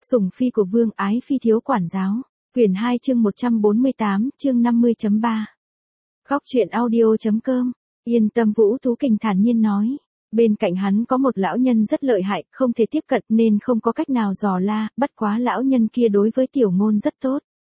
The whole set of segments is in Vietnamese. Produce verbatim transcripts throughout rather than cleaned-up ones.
Sủng phi của vương, ái phi thiếu quản giáo. Quyển hai chương một trăm bốn mươi tám, chương năm mươi chấm ba. Góc truyện audio.com. Yên tâm, Vũ Tú Kình thản nhiên nói. Bên cạnh hắn có một lão nhân rất lợi hại, không thể tiếp cận nên không có cách nào dò la, bất quá lão nhân kia đối với Tiểu Ngôn rất tốt.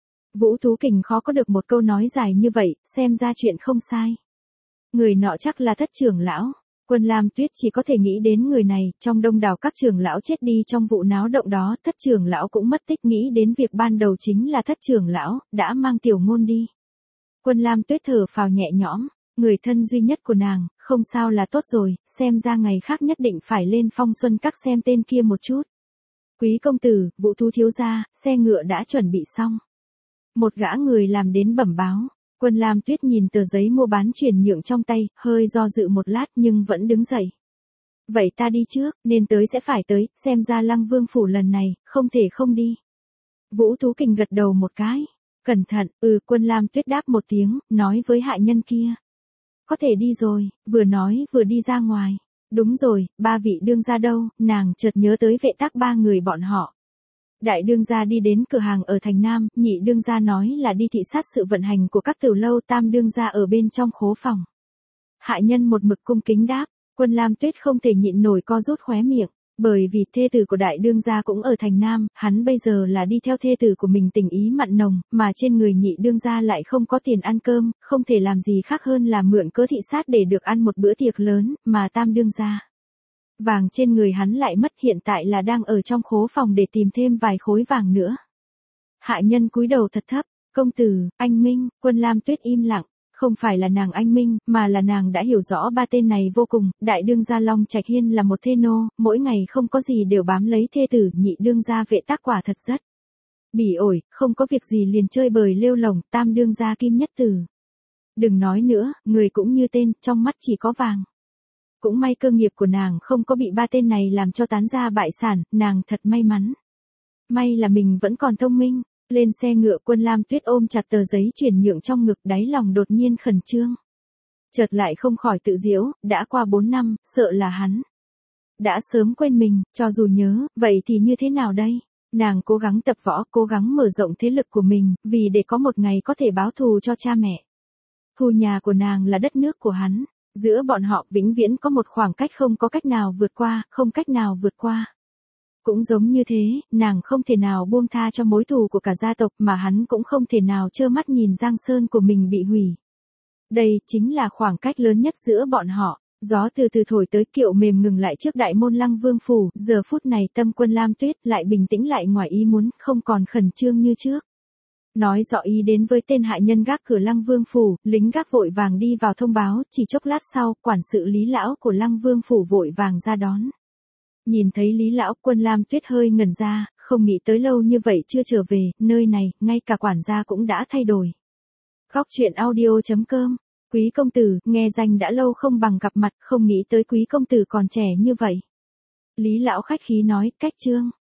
Vũ Tú Kình khó có được một câu nói dài như vậy, xem ra chuyện không sai. Người nọ chắc là Thất trưởng lão. Quân Lam Tuyết chỉ có thể nghĩ đến người này, trong đông đảo các trưởng lão chết đi trong vụ náo động đó, Thất trưởng lão cũng mất tích, nghĩ đến việc ban đầu chính là Thất trưởng lão đã mang Tiểu Ngôn đi. Quân Lam Tuyết thở phào nhẹ nhõm, người thân duy nhất của nàng, không sao là tốt rồi, xem ra ngày khác nhất định phải lên Phong Xuân Các xem tên kia một chút. Quý công tử, Vũ Tú thiếu gia, xe ngựa đã chuẩn bị xong. Một gã người làm đến bẩm báo. Quân Lam Tuyết nhìn tờ giấy mua bán chuyển nhượng trong tay, hơi do dự một lát nhưng vẫn đứng dậy. Vậy ta đi trước, nên tới sẽ phải tới, xem ra Lăng Vương phủ lần này, không thể không đi. Vũ Tú Kình gật đầu một cái. Cẩn thận, ừ, Quân Lam Tuyết đáp một tiếng, nói với hạ nhân kia. Có thể đi rồi, vừa nói vừa đi ra ngoài. Đúng rồi, ba vị đương gia đâu, nàng chợt nhớ tới Vệ Tác ba người bọn họ. Đại đương gia đi đến cửa hàng ở thành Nam, nhị đương gia nói là đi thị sát sự vận hành của các tiểu lâu, tam đương gia ở bên trong khố phòng. Hạ nhân một mực cung kính đáp, Quân Lam Tuyết không thể nhịn nổi co rút khóe miệng, bởi vì thê tử của đại đương gia cũng ở thành Nam, hắn bây giờ là đi theo thê tử của mình tình ý mặn nồng, mà trên người nhị đương gia lại không có tiền ăn cơm, không thể làm gì khác hơn là mượn cớ thị sát để được ăn một bữa tiệc lớn, mà tam đương gia. Vàng trên người hắn lại mất, hiện tại là đang ở trong khố phòng để tìm thêm vài khối vàng nữa. Hạ nhân cúi đầu thật thấp, công tử, anh Minh. Quân Lam Tuyết im lặng, không phải là nàng anh Minh, mà là nàng đã hiểu rõ ba tên này vô cùng. Đại đương gia Long Trạch Hiên là một thê nô, mỗi ngày không có gì đều bám lấy thê tử. Nhị đương gia Vệ Tác quả thật rất bỉ ổi, không có việc gì liền chơi bời lêu lồng. Tam đương gia Kim Nhất Tử, đừng nói nữa, người cũng như tên, trong mắt chỉ có vàng. Cũng may cơ nghiệp của nàng không có bị ba tên này làm cho tán gia bại sản, nàng thật may mắn. May là mình vẫn còn thông minh. Lên xe ngựa, Quân Lam Tuyết ôm chặt tờ giấy chuyển nhượng trong ngực, đáy lòng đột nhiên khẩn trương. Chợt lại không khỏi tự giễu, đã qua bốn năm, sợ là hắn đã sớm quên mình, cho dù nhớ, vậy thì như thế nào đây? Nàng cố gắng tập võ, cố gắng mở rộng thế lực của mình, vì để có một ngày có thể báo thù cho cha mẹ. Thù nhà của nàng là đất nước của hắn. Giữa bọn họ vĩnh viễn có một khoảng cách không có cách nào vượt qua, không cách nào vượt qua. Cũng giống như thế, nàng không thể nào buông tha cho mối thù của cả gia tộc, mà hắn cũng không thể nào trơ mắt nhìn Giang Sơn của mình bị hủy. Đây chính là khoảng cách lớn nhất giữa bọn họ. Gió từ từ thổi tới, kiệu mềm ngừng lại trước đại môn Lăng Vương phủ, giờ phút này tâm Quân Lam Tuyết lại bình tĩnh lại, ngoài ý muốn, không còn khẩn trương như trước. Nói rõ ý đến với tên hạ nhân gác cửa Lăng Vương phủ, lính gác vội vàng đi vào thông báo, chỉ chốc lát sau, quản sự Lý lão của Lăng Vương phủ vội vàng ra đón. Nhìn thấy Lý lão, Quân Lam Tuyết hơi ngẩn ra, không nghĩ tới lâu như vậy chưa trở về, nơi này, ngay cả quản gia cũng đã thay đổi. Góc truyện audio.com. Quý công tử, nghe danh đã lâu không bằng gặp mặt, không nghĩ tới quý công tử còn trẻ như vậy. Lý lão khách khí nói, cách trương.